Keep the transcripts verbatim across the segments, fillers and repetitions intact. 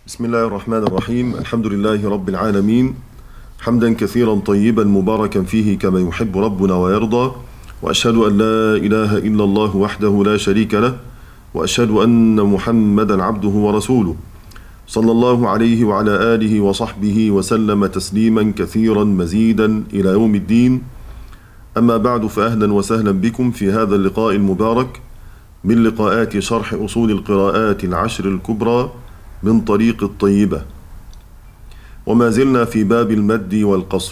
بسم الله الرحمن الرحيم. الحمد لله رب العالمين، حمدا كثيرا طيبا مباركا فيه كما يحب ربنا ويرضى، وأشهد أن لا إله إلا الله وحده لا شريك له، وأشهد أن محمدا عبده ورسوله صلى الله عليه وعلى آله وصحبه وسلم تسليما كثيرا مزيدا إلى يوم الدين. أما بعد، فأهلا وسهلا بكم في هذا اللقاء المبارك من لقاءات شرح أصول القراءات العشر الكبرى من طريق الطيبة، وما زلنا في باب المد والقصر،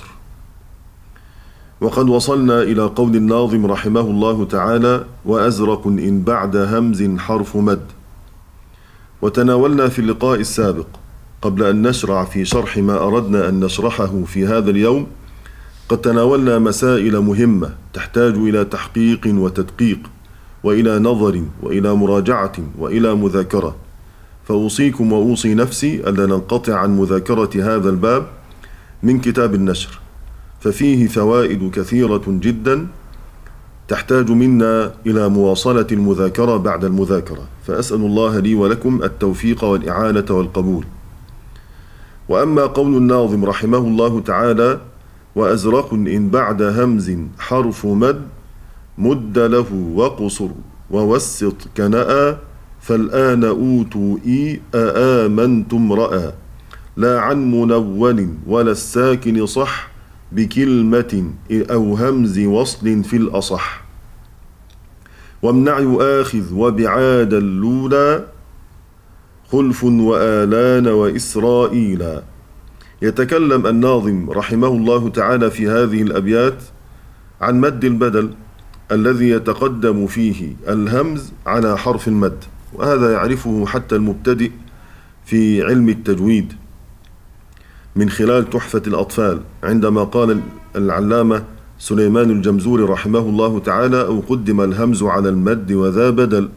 وقد وصلنا إلى قول الناظم رحمه الله تعالى: وأزرق إن بعد همز حرف مد. وتناولنا في اللقاء السابق قبل أن نشرع في شرح ما أردنا أن نشرحه في هذا اليوم، قد تناولنا مسائل مهمة تحتاج إلى تحقيق وتدقيق وإلى نظر وإلى مراجعة وإلى مذاكرة، فأوصيكم وأوصي نفسي ألا ننقطع عن مذاكرة هذا الباب من كتاب النشر، ففيه فوائد كثيرة جدا تحتاج منا إلى مواصلة المذاكرة بعد المذاكرة، فأسأل الله لي ولكم التوفيق والإعانة والقبول. وأما قول الناظم رحمه الله تعالى: وأزرق إن بعد همز حرف مد مد له وقصر ووسط كنأ فالآن أوتوا إي أآمنتم رأى لا عن منون ولا الساكن صح بكلمة أو همز وصل في الأصح وامنع يؤاخذ وبعاد اللولا خلف وآلان وإسرائيل. يتكلم الناظم رحمه الله تعالى في هذه الأبيات عن مد البدل الذي يتقدم فيه الهمز على حرف المد، وهذا يعرفه حتى المبتدئ في علم التجويد من خلال تحفة الأطفال، عندما قال العلامة سليمان الجمزوري رحمه الله تعالى: أو قدم الهمز على المد وذا بدل.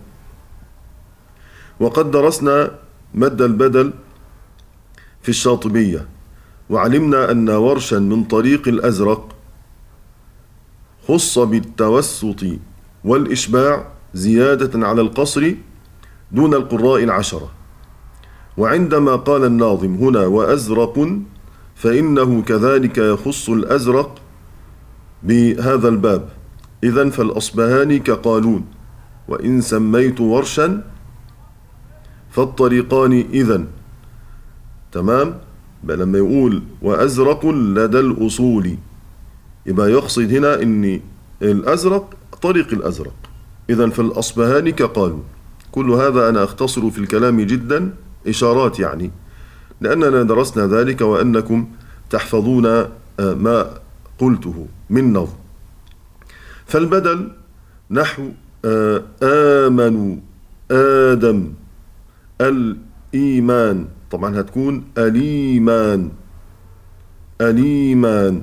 وقد درسنا مد البدل في الشاطبية، وعلمنا أن ورشا من طريق الأزرق خص بالتوسط والإشباع زيادة على القصر دون القراء العشرة. وعندما قال الناظم هنا وأزرق، فإنه كذلك يخص الأزرق بهذا الباب. إذن فالأصبهاني كقالون، وإن سميت ورشا فالطريقان إذن. تمام؟ لما يقول وأزرق لدى الأصول يبقى يقصد هنا أن الأزرق طريق الأزرق، إذن فالأصبهاني كقالون. كل هذا أنا أختصر في الكلام جدا، إشارات يعني، لأننا درسنا ذلك وأنكم تحفظون ما قلته من نظم. فالبدل نحو آمنوا آدم الإيمان، طبعا هتكون أليمان أليمان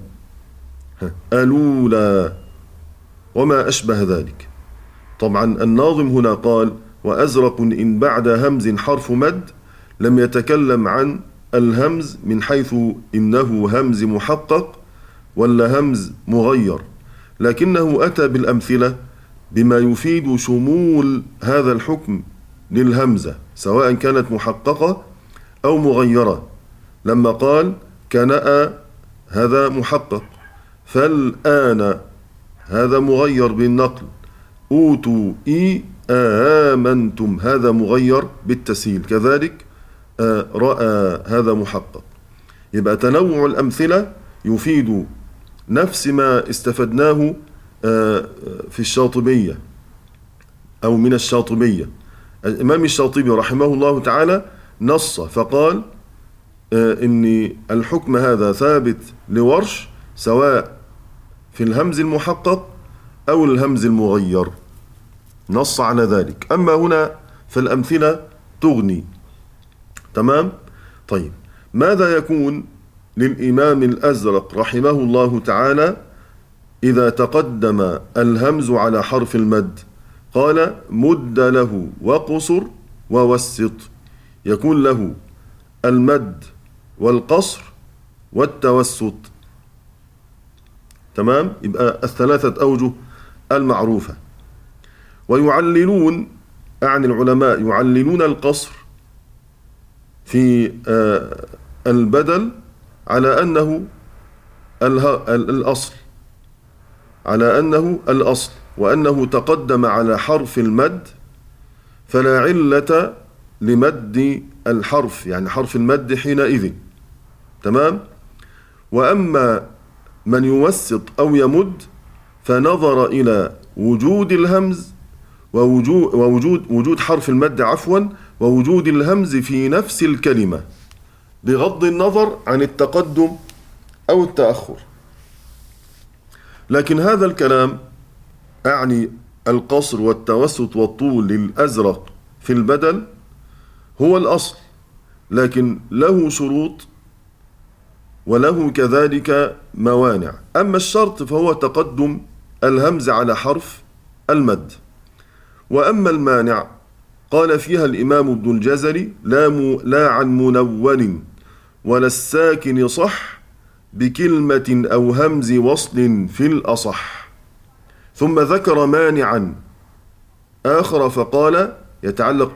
ألولا وما أشبه ذلك. طبعا الناظم هنا قال وأزرق إن بعد همز حرف مد، لم يتكلم عن الهمز من حيث إنه همز محقق ولا همز مغير، لكنه أتى بالأمثلة بما يفيد شمول هذا الحكم للهمزة سواء كانت محققة أو مغيرة. لما قال كنأ هذا محقق، فالآن هذا مغير بالنقل، أوتوا إي آمنتم هذا مغير بالتسهيل، كذلك رأى هذا محقق. يبقى تنوع الأمثلة يفيد نفس ما استفدناه في الشاطبية أو من الشاطبية. الإمام الشاطبي رحمه الله تعالى نص فقال إن الحكم هذا ثابت لورش سواء في الهمز المحقق أو الهمز المغير، نص على ذلك. أما هنا فالأمثلة تغني. تمام؟ طيب، ماذا يكون للإمام الأزرق رحمه الله تعالى إذا تقدم الهمز على حرف المد؟ قال مد له وقصر ووسط، يكون له المد والقصر والتوسط. تمام؟ يبقى الثلاثة أوجه المعروفة. ويعللون، أعني العلماء يعللون القصر في في البدل على أنه الأصل على أنه الأصل وأنه تقدم على حرف المد، فلا علة لمد الحرف، يعني حرف المد حينئذ. تمام. وأما من يوسط أو يمد فنظر إلى وجود الهمز ووجود ووجود وجود حرف المد عفوا ووجود الهمز في نفس الكلمة بغض النظر عن التقدم أو التأخر. لكن هذا الكلام أعني القصر والتوسط والطول للأزرق في البدل هو الأصل، لكن له شروط وله كذلك موانع. أما الشرط فهو تقدم الهمز على حرف المد. وأما المانع قال فيها الإمام ابن الجزري لا, م... لا عن منون ولا الساكن صح بكلمة أو همز وصل في الأصح. ثم ذكر مانعا آخر فقال يتعلق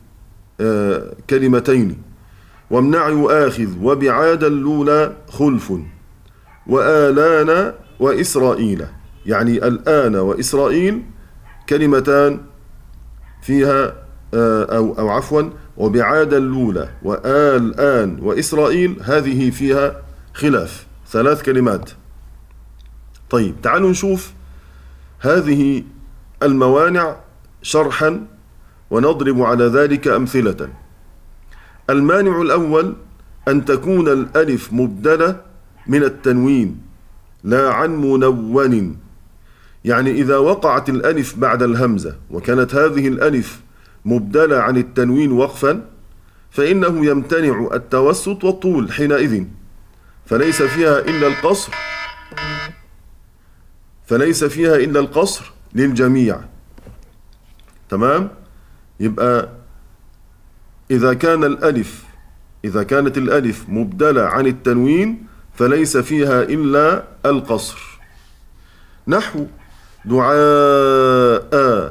بكلمتين: وامنع يؤاخذ وبعاد اللولى خلف وآلان وإسرائيل. يعني الآن وإسرائيل كلمتان فيها أو, أو عفوا وبعاد اللولى وآل آن وإسرائيل هذه فيها خلاف، ثلاث كلمات. طيب تعالوا نشوف هذه الموانع شرحا ونضرب على ذلك أمثلة. المانع الأول أن تكون الألف مبدلة من التنوين لا عن منون، يعني إذا وقعت الألف بعد الهمزة وكانت هذه الألف مبدلة عن التنوين وقفا فإنه يمتنع التوسط والطول حينئذ، فليس فيها إلا القصر فليس فيها إلا القصر للجميع. تمام. يبقى إذا كان الألف إذا كانت الألف مبدلة عن التنوين فليس فيها إلا القصر. نحو دعاء،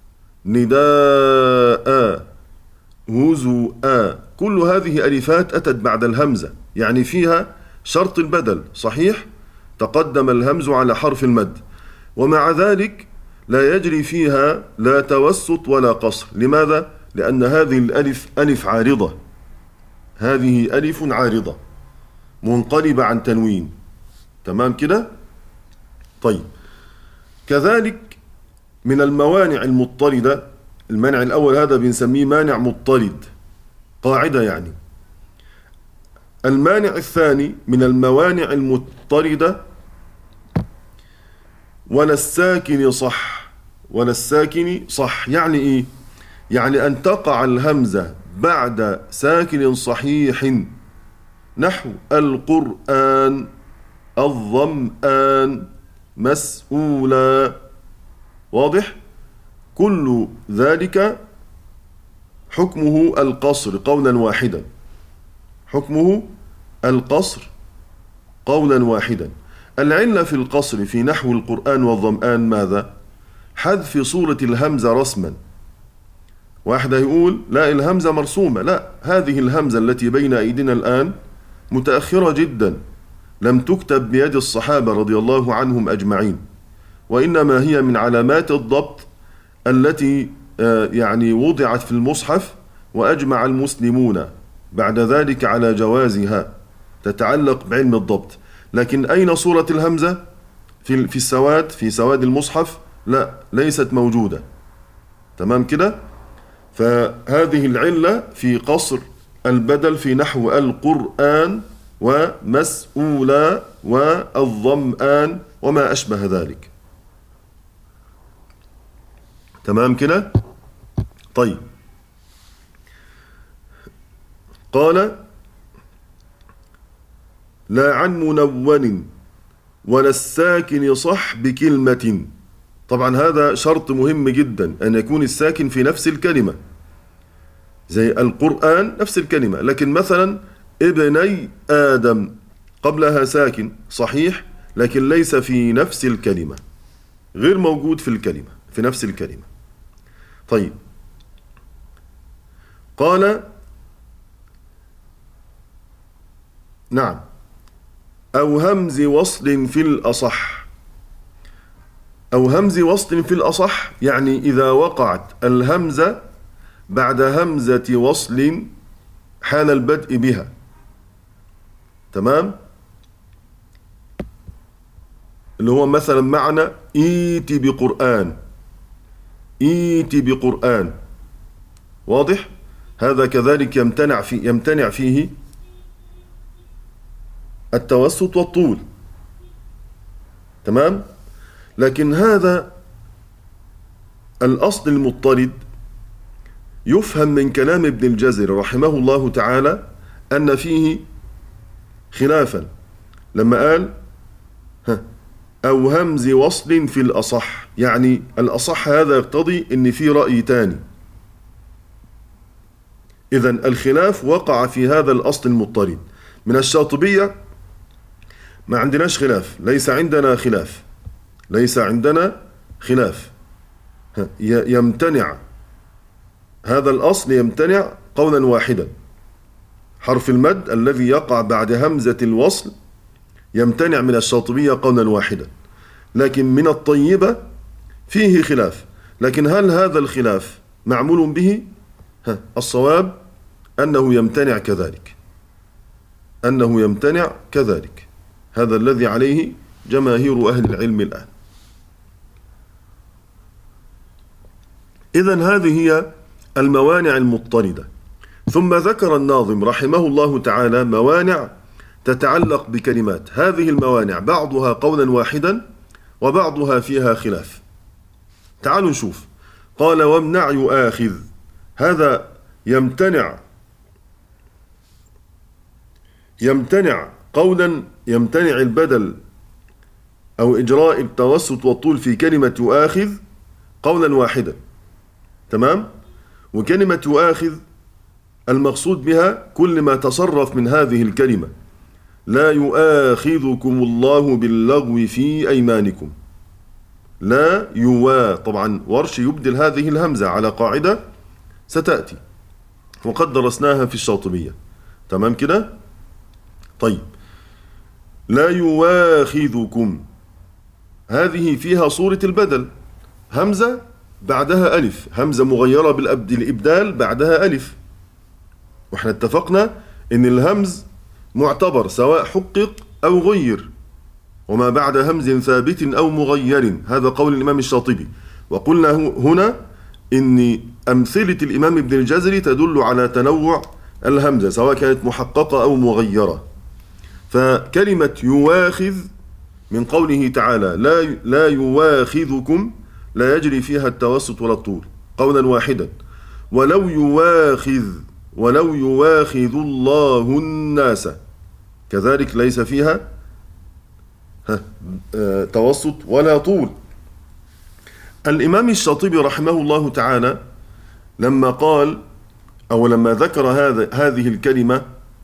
نداء، هزوء، كل هذه ألفات أتت بعد الهمزة، يعني فيها شرط البدل صحيح، تقدم الهمز على حرف المد، ومع ذلك لا يجري فيها لا توسط ولا قصر. لماذا؟ لأن هذه الألف ألف عارضة، هذه ألف عارضة منقلبة عن تنوين. تمام كده؟ طيب كذلك من الموانع المضطردة، المانع الأول هذا بنسميه مانع مضطرد، قاعدة يعني. المانع الثاني من الموانع المضطردة ولا الساكن صح. ولا الساكن صح يعني إيه؟ يعني أن تقع الهمزة بعد ساكن صحيح، نحو القرآن، الظمآن، مسؤولا. واضح؟ كل ذلك حكمه القصر قولا واحدا، حكمه القصر قولا واحدا. العلة في القصر في نحو القرآن والظمآن ماذا؟ حذف صورة الهمزة رسما. واحد يقول لا الهمزة مرسومة، لا، هذه الهمزة التي بين أيدينا الآن متأخرة جدا، لم تكتب بيد الصحابة رضي الله عنهم أجمعين، وإنما هي من علامات الضبط التي يعني وضعت في المصحف وأجمع المسلمون بعد ذلك على جوازها، تتعلق بعلم الضبط. لكن أين صورة الهمزة في في السواد في سواد المصحف؟ لا، ليست موجودة. تمام كده؟ فهذه العلة في قصر البدل في نحو القرآن ومسؤولا والظمآن وما أشبه ذلك. تمام كده؟ طيب قال لا عن منون ولا الساكن صح بكلمة. طبعا هذا شرط مهم جدا، أن يكون الساكن في نفس الكلمة، زي القرآن نفس الكلمة، لكن مثلا ابني آدم قبلها ساكن صحيح لكن ليس في نفس الكلمة، غير موجود في الكلمة في نفس الكلمة. طيب قال نعم، أو همز وصل في الأصح. أو همز وصل في الأصح يعني إذا وقعت الهمزة بعد همزة وصل حال البدء بها. تمام؟ اللي هو مثلا معنى إيتي بقرآن، إيتي بقرآن، واضح؟ هذا كذلك يمتنع في يمتنع فيه التوسط والطول. تمام؟ لكن هذا الأصل المضطرد يفهم من كلام ابن الجزري رحمه الله تعالى أن فيه خلافا لما قال أو همز وصل في الأصح، يعني الأصح هذا يقتضي أن في رأي تاني. إذن الخلاف وقع في هذا الأصل المضطرد. من الشاطبية ما عندناش خلاف، ليس عندنا خلاف، ليس عندنا خلاف، يمتنع هذا الأصل، يمتنع قولا واحدا. حرف المد الذي يقع بعد همزة الوصل يمتنع من الشاطبية قولا واحدا. لكن من الطيبة فيه خلاف، لكن هل هذا الخلاف معمول به؟ ها الصواب أنه يمتنع كذلك، أنه يمتنع كذلك. هذا الذي عليه جماهير أهل العلم الآن. إذن هذه هي الموانع المضطردة. ثم ذكر الناظم رحمه الله تعالى موانع تتعلق بكلمات. هذه الموانع بعضها قولا واحدا وبعضها فيها خلاف. تعالوا نشوف. قال وامنع يؤاخذ، هذا يمتنع يمتنع قولا، يمتنع البدل أو إجراء التوسط والطول في كلمة يؤاخذ قولا واحدا. تمام؟ وكلمة يؤاخذ المقصود بها كل ما تصرف من هذه الكلمة. لا يؤاخذكم الله باللغو في أيمانكم. لا يوا، طبعا ورش يبدل هذه الهمزة على قاعدة ستأتي وقد درسناها في الشاطبية. تمام كده؟ طيب، لا يواخذكم هذه فيها صورة البدل، همزة بعدها ألف، همزة مغيرة بالإبدال بعدها ألف. وإحنا اتفقنا إن الهمز معتبر سواء حقق أو غير، وما بعد همز ثابت أو مغير، هذا قول الإمام الشاطبي. وقلنا هنا إن أمثلة الإمام ابن الجزري تدل على تنوع الهمزة سواء كانت محققة أو مغيرة. فكلمة يواخذ من قوله تعالى لا لا يواخذكم لا يجري فيها التوسط ولا الطول قولا واحدا. ولو يواخذ ولو يواخذ الله الناس كذلك ليس فيها توسط ولا طول. الإمام الشاطبي رحمه الله تعالى لما قال أو لما ذكر هذا هذه الكلمة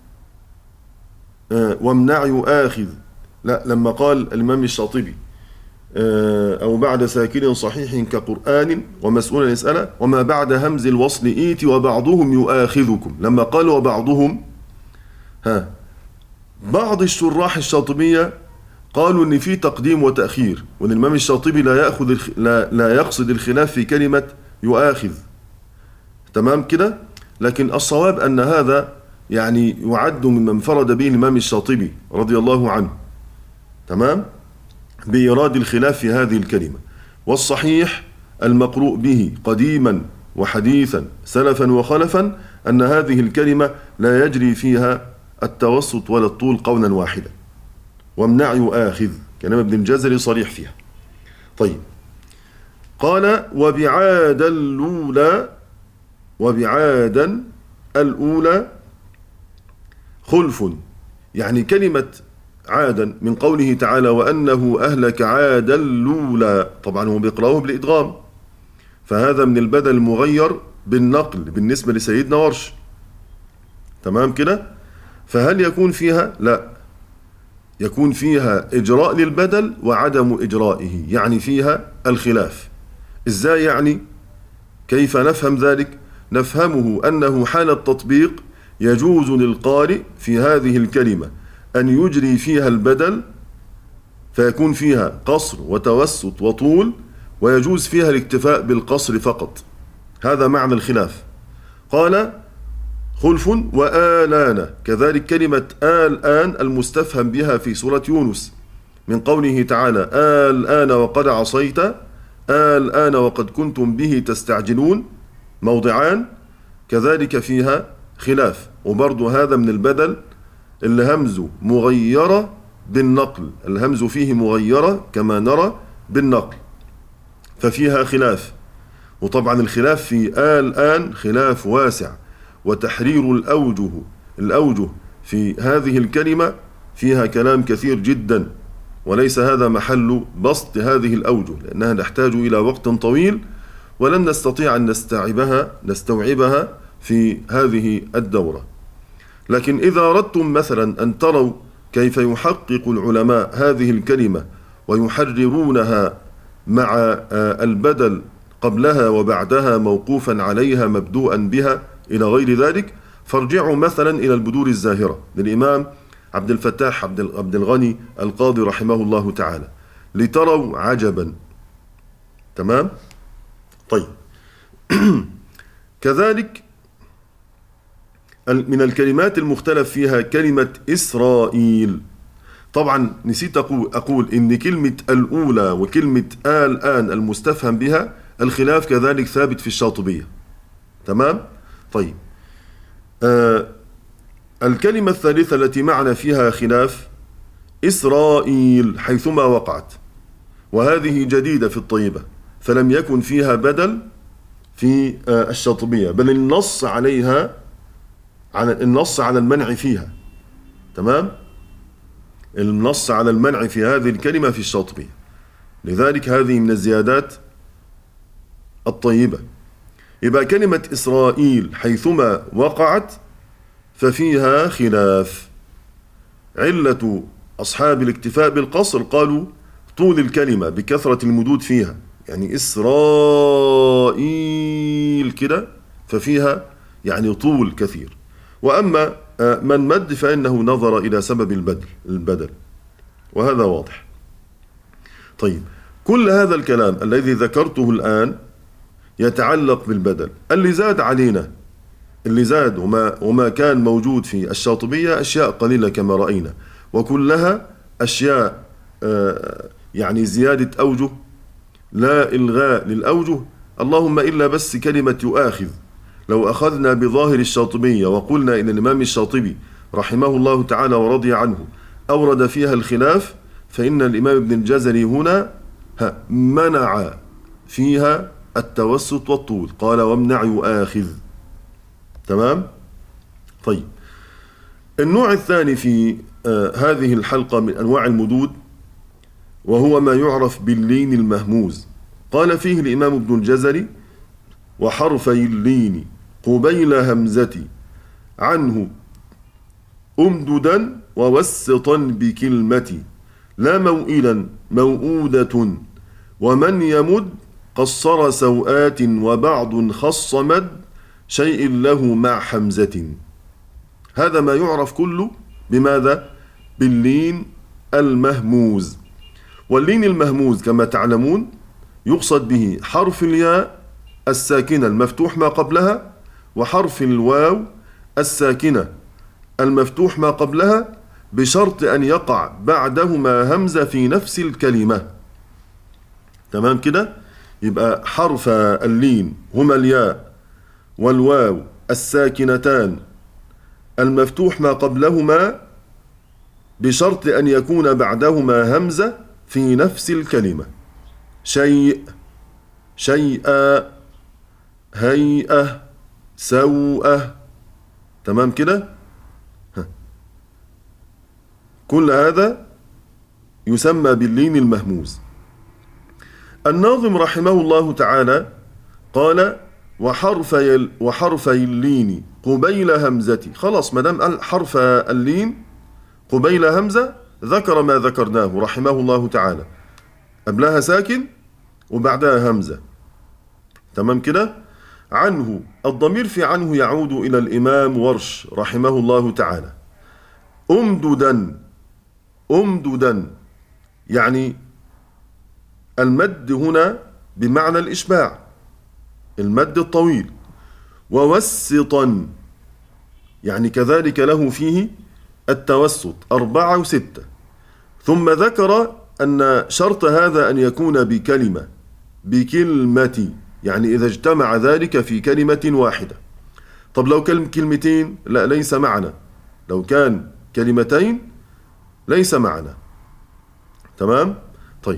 وامنع يؤاخذ، لا، لما قال الإمام الشاطبي أو بعد ساكن صحيح كقرآن ومسؤولا يسأل وما بعد همز الوصل إيت وبعضهم يؤاخذكم، لما قال وبعضهم، ها بعض الشراح الشاطبية قالوا إن في تقديم وتأخير، وإن الإمام الشاطبي لا يأخذ الخ... لا لا يقصد الخلاف في كلمة يؤاخذ. تمام كده؟ لكن الصواب أن هذا يعني يعد ممن فرد به الإمام الشاطبي رضي الله عنه. تمام؟ بإيراد الخلاف في هذه الكلمة. والصحيح المقروء به قديما وحديثا سلفا وخلفا أن هذه الكلمة لا يجري فيها التوسط ولا الطول قولا واحدا. وامنع يؤاخذ كلام ابن الجزري صريح فيها. طيب، قال وبعادا الأولى وبعادا الأولى خلف، يعني كلمة عادا من قوله تعالى وأنه أهلك عادا الأولى، طبعا هو بيقرأه بالإدغام، فهذا من البدل المغير بالنقل بالنسبة لسيدنا ورش. تمام كده؟ فهل يكون فيها؟ لا، يكون فيها إجراء للبدل وعدم إجرائه، يعني فيها الخلاف. إزاي يعني؟ كيف نفهم ذلك؟ نفهمه أنه حال التطبيق يجوز للقارئ في هذه الكلمة أن يجري فيها البدل فيكون فيها قصر وتوسط وطول، ويجوز فيها الاكتفاء بالقصر فقط. هذا معنى الخلاف. قال خلف وآلان، كذلك كلمة آلآن المستفهم بها في سورة يونس من قوله تعالى آلآن وقد عصيت آلآن وقد كنتم به تستعجلون، موضعان كذلك فيها خلاف. وبرضو هذا من البدل الهمز مغيرة بالنقل، الهمز فيه مغيرة كما نرى بالنقل، ففيها خلاف. وطبعا الخلاف في آلآن خلاف واسع، وتحرير الأوجه الأوجه في هذه الكلمة فيها كلام كثير جدا، وليس هذا محل بسط هذه الأوجه لأنها تحتاج إلى وقت طويل، ولن نستطيع أن نستوعبها نستوعبها في هذه الدورة. لكن إذا أردتم مثلا أن تروا كيف يحقق العلماء هذه الكلمة ويحررونها مع البدل قبلها وبعدها موقوفا عليها مبدوءا بها إلى غير ذلك، فارجعوا مثلا إلى البدور الزاهرة للإمام عبد الفتاح عبد الغني القاضي رحمه الله تعالى لتروا عجبا. تمام؟ طيب كذلك من الكلمات المختلف فيها كلمة إسرائيل. طبعا نسيت أقول إن كلمة الأولى وكلمة الآن المستفهم بها الخلاف كذلك ثابت في الشاطبية. تمام؟ طيب آه الكلمة الثالثة التي معنا فيها خلاف إسرائيل حيثما وقعت، وهذه جديدة في الطيبة، فلم يكن فيها بدل في آه الشاطبية، بل النص عليها على النص على المنع فيها. تمام؟ النص على المنع في هذه الكلمة في الشاطبية، لذلك هذه من الزيادات الطيبة. يبقى كلمة إسرائيل حيثما وقعت ففيها خلاف. علة أصحاب الاكتفاء بالقصر قالوا طول الكلمة بكثرة المدود فيها، يعني إسرائيل كده ففيها يعني طول كثير. وأما من مد فإنه نظر إلى سبب البدل البدل وهذا واضح. طيب كل هذا الكلام الذي ذكرته الآن يتعلق بالبدل. اللي زاد علينا اللي زاد وما, وما كان موجود في الشاطبية أشياء قليلة كما رأينا، وكلها أشياء آه يعني زيادة أوجه لا إلغاء للأوجه، اللهم إلا بس كلمة يؤاخذ. لو أخذنا بظاهر الشاطبية وقلنا إن الإمام الشاطبي رحمه الله تعالى ورضي عنه أورد فيها الخلاف، فإن الإمام ابن الجزري هنا منع فيها التوسط والطول، قال وامنع يؤاخذ. تمام؟ طيب النوع الثاني في آه هذه الحلقة من أنواع المدود وهو ما يعرف باللين المهموز. قال فيه الإمام ابن الجزري وحرفي اللين قبيل همزتي عنه أمددا ووسطا بكلمتي لا موئلا موؤودة ومن يمد قصر سوآت وبعض خص مد شيء له مع حمزة. هذا ما يعرف كله بماذا؟ باللين المهموز. واللين المهموز كما تعلمون يقصد به حرف الياء الساكنة المفتوح ما قبلها، وحرف الواو الساكنة المفتوح ما قبلها، بشرط أن يقع بعدهما همزة في نفس الكلمة. تمام كده؟ يبقى حرف اللين هما الياء والواو الساكنتان المفتوح ما قبلهما، بشرط أن يكون بعدهما همزة في نفس الكلمة. شيء، شيئا، هيئة، سوءة. تمام كده؟ كل هذا يسمى باللين المهموز. الناظم رحمه الله تعالى قال وحرفي وحرفي اللين قبيل همزتي. خلاص ما دام حرف اللين قبيل همزة ذكر ما ذكرناه رحمه الله تعالى، قبلها ساكن وبعدها همزة. تمام كده؟ عنه، الضمير في عنه يعود إلى الإمام ورش رحمه الله تعالى. أمددا أمددا، يعني المد هنا بمعنى الإشباع، المد الطويل. ووسطا يعني كذلك له فيه التوسط، أربعة وستة. ثم ذكر أن شرط هذا أن يكون بكلمة، بكلمة، يعني إذا اجتمع ذلك في كلمة واحدة. طب لو كان كلمتين لا، ليس معنا. لو كان كلمتين ليس معنا. تمام؟ طيب.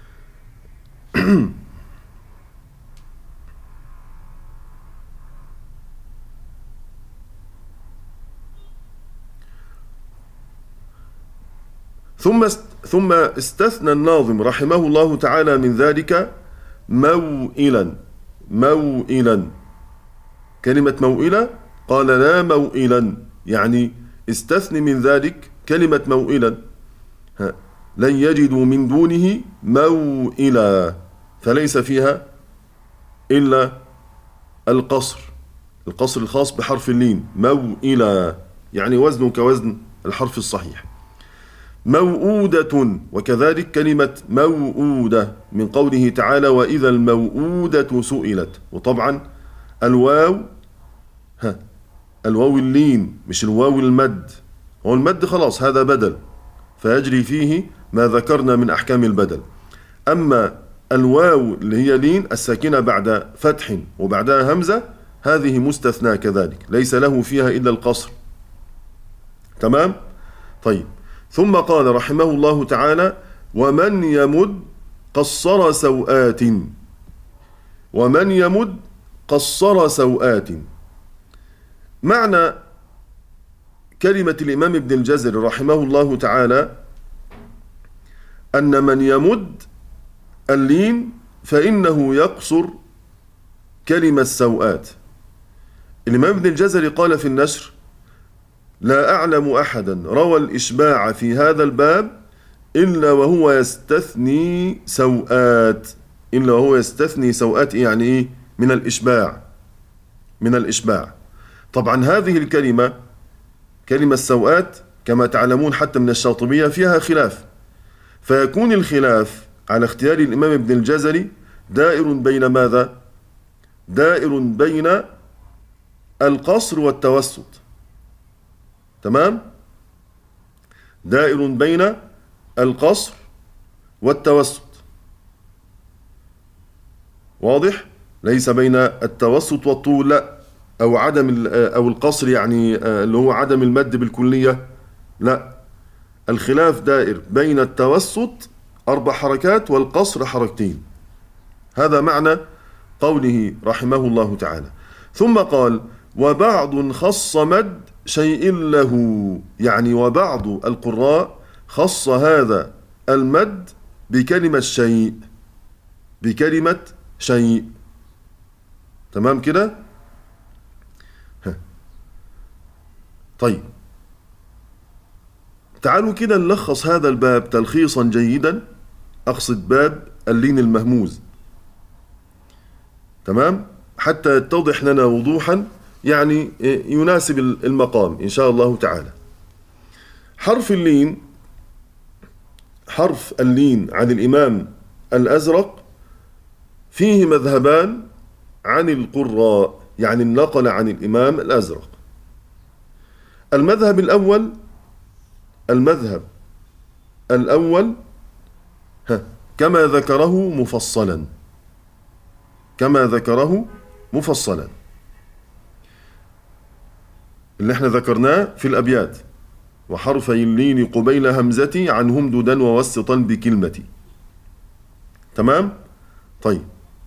ثم ثم استثنى الناظم رحمه الله تعالى من ذلك موئلا. موئلا، كلمة موئلة قال لا موئلا، يعني استثني من ذلك كلمة موئلا. لن يجدوا من دونه موئلا، فليس فيها إلا القصر، القصر الخاص بحرف اللين. موئلا يعني وزنه كوزن الحرف الصحيح. موؤودة، وكذلك كلمة موؤودة من قوله تعالى وإذا الموؤودة سئلت. وطبعا الواو، ها الواو اللين مش الواو المد. هو المد خلاص هذا بدل، فيجري فيه ما ذكرنا من أحكام البدل. أما الواو اللي هي لين الساكنة بعد فتح وبعدها همزة، هذه مستثنى كذلك، ليس له فيها إلا القصر. تمام؟ طيب. ثم قال رحمه الله تعالى ومن يمد قصر سوآت. ومن يمد قصر سوآت، معنى كلمة الإمام ابن الجزري رحمه الله تعالى أن من يمد اللين فإنه يقصر كلمة سوآت. الإمام ابن الجزري قال في النشر لا أعلم أحدا روى الإشباع في هذا الباب إلا وهو يستثني سوآت. إلا وهو يستثني سوآت يعني إيه؟ من الإشباع، من الإشباع. طبعا هذه الكلمة كلمة سوآت كما تعلمون حتى من الشاطبية فيها خلاف، فيكون الخلاف على اختيار الإمام ابن الجزري دائر بين ماذا؟ دائر بين القصر والتوسط. تمام؟ دائر بين القصر والتوسط، واضح؟ ليس بين التوسط والطول، لا، أو عدم أو القصر يعني اللي هو عدم المد بالكلية، لا. الخلاف دائر بين التوسط أربع حركات والقصر حركتين. هذا معنى قوله رحمه الله تعالى. ثم قال وبعض خص مد شيء له، يعني وبعض القراء خص هذا المد بكلمة شيء، بكلمة شيء. تمام كده؟ طيب تعالوا كده نلخص هذا الباب تلخيصا جيدا، أقصد باب اللين المهموز. تمام؟ حتى يتضح لنا وضوحا، يعني يناسب المقام إن شاء الله تعالى. حرف اللين، حرف اللين عن الإمام الأزرق فيه مذهبان عن القراء، يعني النقل عن الإمام الأزرق. المذهب الأول المذهب الأول ها كما ذكره مفصلا، كما ذكره مفصلا اللي احنا ذكرناه في الأبيات. وحرفي اللين قبيل همزتي عنهم ددا ووسطا بكلمتي. تمام؟ طيب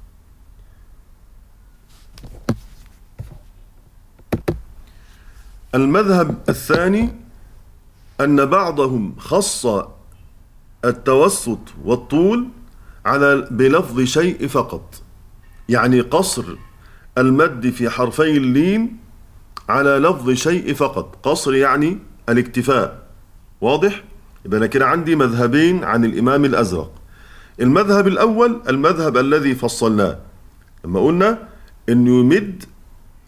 المذهب الثاني أن بعضهم خص التوسط والطول على بلفظ شيء فقط، يعني قصر المد في حرفي اللين على لفظ شيء فقط. قصر يعني الاكتفاء، واضح؟ يبقى أنا كده عندي مذهبين عن الإمام الأزرق. المذهب الأول المذهب الذي فصلناه لما قلنا أن يمد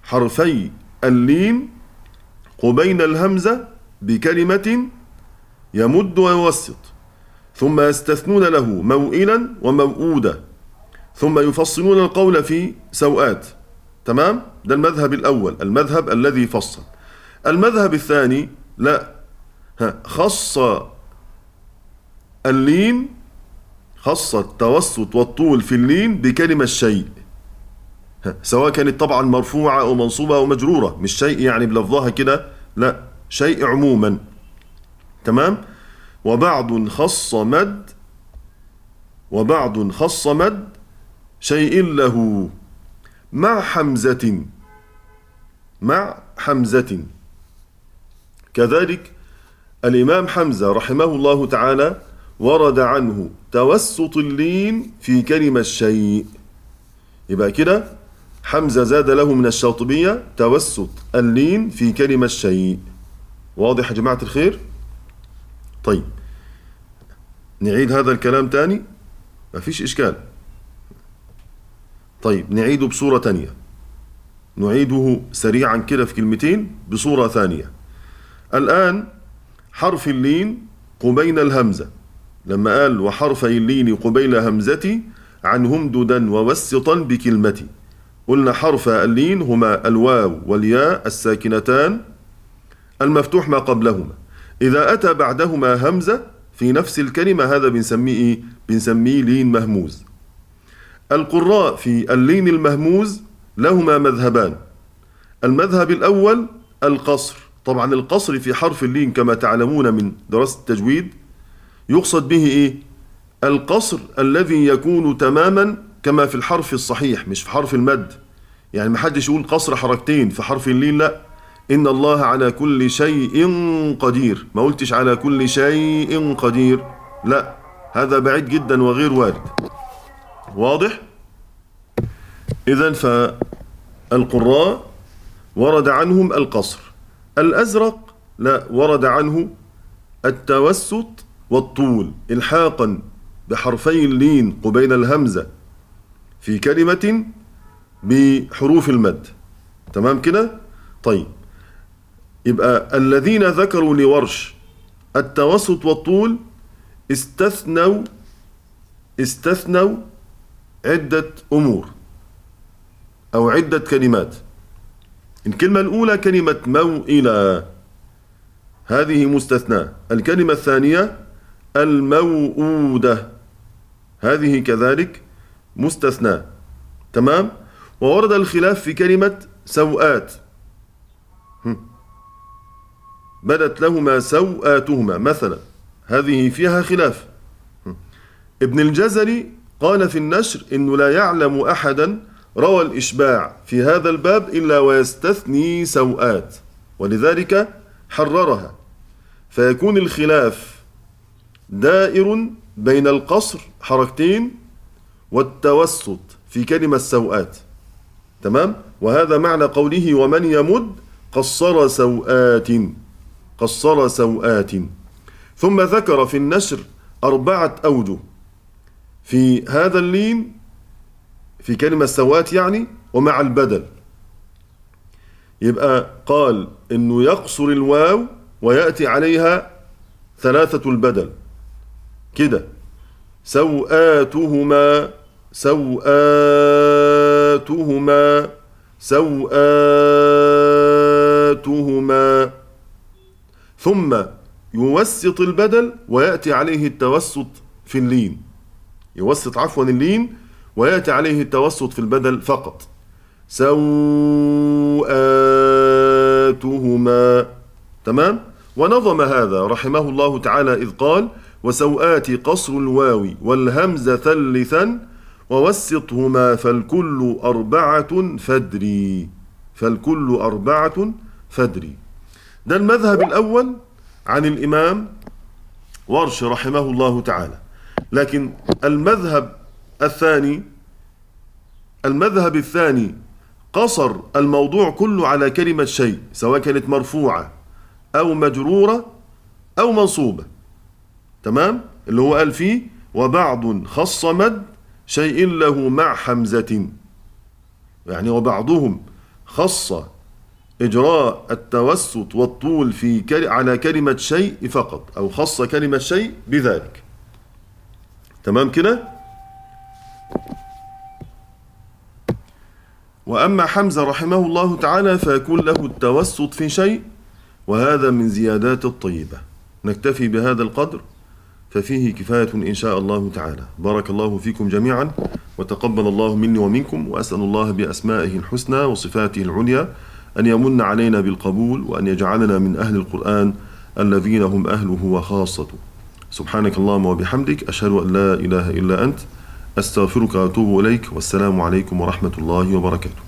حرفي اللين قبين الهمزة بكلمة يمد ويوسط، ثم يستثنون له موئلا وموؤودة، ثم يفصلون القول في سوآت. تمام؟ ده المذهب الأول، المذهب الذي فصل. المذهب الثاني لا، خص اللين، خص التوسط والطول في اللين بكلمة شيء، سواء كانت طبعا مرفوعة أو منصوبة أو مجرورة، مش شيء يعني بلفظها كده، لا، شيء عموما. تمام؟ وبعض خص مد وبعض خص مد شيء له مع حمزة، مع حمزة. كذلك الإمام حمزة رحمه الله تعالى ورد عنه توسط اللين في كلمة شيء. يبقى كده حمزة زاد له من الشاطبية توسط اللين في كلمة شيء. واضح يا جماعة الخير؟ طيب نعيد هذا الكلام تاني، ما فيش إشكال. طيب نعيده بصورة تانية، نعيده سريعا كده في كلمتين بصورة ثانية. الآن حرف اللين قبيل الهمزة، لما قال وحرفي اللين قبيل همزتي عنهم ددا ووسطا بكلمتي، قلنا حرف اللين هما الواو والياء الساكنتان المفتوح ما قبلهما، إذا أتى بعدهما همزة في نفس الكلمة هذا بنسميه إيه؟ بنسميه لين مهموز. القراء في اللين المهموز لهما مذهبان. المذهب الأول القصر، طبعا القصر في حرف اللين كما تعلمون من دراسة التجويد يقصد به إيه؟ القصر الذي يكون تماما كما في الحرف الصحيح، مش في حرف المد. يعني ما حدش يقول قصر حركتين في حرف اللين، لا، إن الله على كل شيء قدير، ما قلتش على كل شيء قدير، لا، هذا بعيد جدا وغير وارد. واضح؟ إذن فالقراء ورد عنهم القصر. الأزرق لا، ورد عنه التوسط والطول إلحاقا بحرفي اللين قبيل الهمزة في كلمة بحروف المد. تمام كده؟ طيب يبقى الذين ذكروا لورش التوسط والطول استثنوا استثنوا عدة أمور أو عدة كلمات. الكلمة الأولى كلمة موئلة، هذه مستثناة. الكلمة الثانية الموؤودة، هذه كذلك مستثناة. تمام؟ وورد الخلاف في كلمة سوآت، بدت لهما سوآتهما مثلا، هذه فيها خلاف. ابن الجزري قال في النشر إنه لا يعلم أحدا روى الإشباع في هذا الباب إلا ويستثني سوآت، ولذلك حررها، فيكون الخلاف دائر بين القصر حركتين والتوسط في كلمة سوآت. تمام؟ وهذا معنى قوله ومن يمد قصر سوآت، قصر سوآت. ثم ذكر في النشر أربعة أوجه في هذا اللين في كلمة سوآت يعني، ومع البدل. يبقى قال إنه يقصر الواو ويأتي عليها ثلاثة البدل كده، سوآتهما سوآتهما سوآتهما، ثم يوسط البدل ويأتي عليه التوسط في اللين، يوسط عفوا اللين ويأتي عليه التوسط في البدل فقط، سوآتهما. تمام؟ ونظم هذا رحمه الله تعالى إذ قال وسوآت قصر الواو والهمزة ثلثا ووسطهما فالكل أربعة فدري، فالكل أربعة فدري. ده المذهب الأول عن الإمام ورش رحمه الله تعالى. لكن المذهب الثاني المذهب الثاني قصر الموضوع كله على كلمة شيء، سواء كانت مرفوعة أو مجرورة أو منصوبة. تمام؟ اللي هو قال فيه وبعض خص مد شيء له مع حمزة، يعني وبعضهم خص إجراء التوسط والطول في كل... على كلمة شيء فقط، أو خص كلمة شيء بذلك. تمام كده؟ وأما حمزة رحمه الله تعالى فيكون له التوسط في شيء، وهذا من زيادات الطيبة. نكتفي بهذا القدر ففيه كفاية إن شاء الله تعالى. بارك الله فيكم جميعا، وتقبل الله مني ومنكم، وأسأل الله بأسمائه الحسنى وصفاته العليا أن يمن علينا بالقبول، وأن يجعلنا من أهل القرآن الذين هم أهله وخاصته. سبحانك اللهم وبحمدك، أشهد أن لا إله إلا أنت، أستغفرك وأتوب إليك، والسلام عليكم ورحمة الله وبركاته.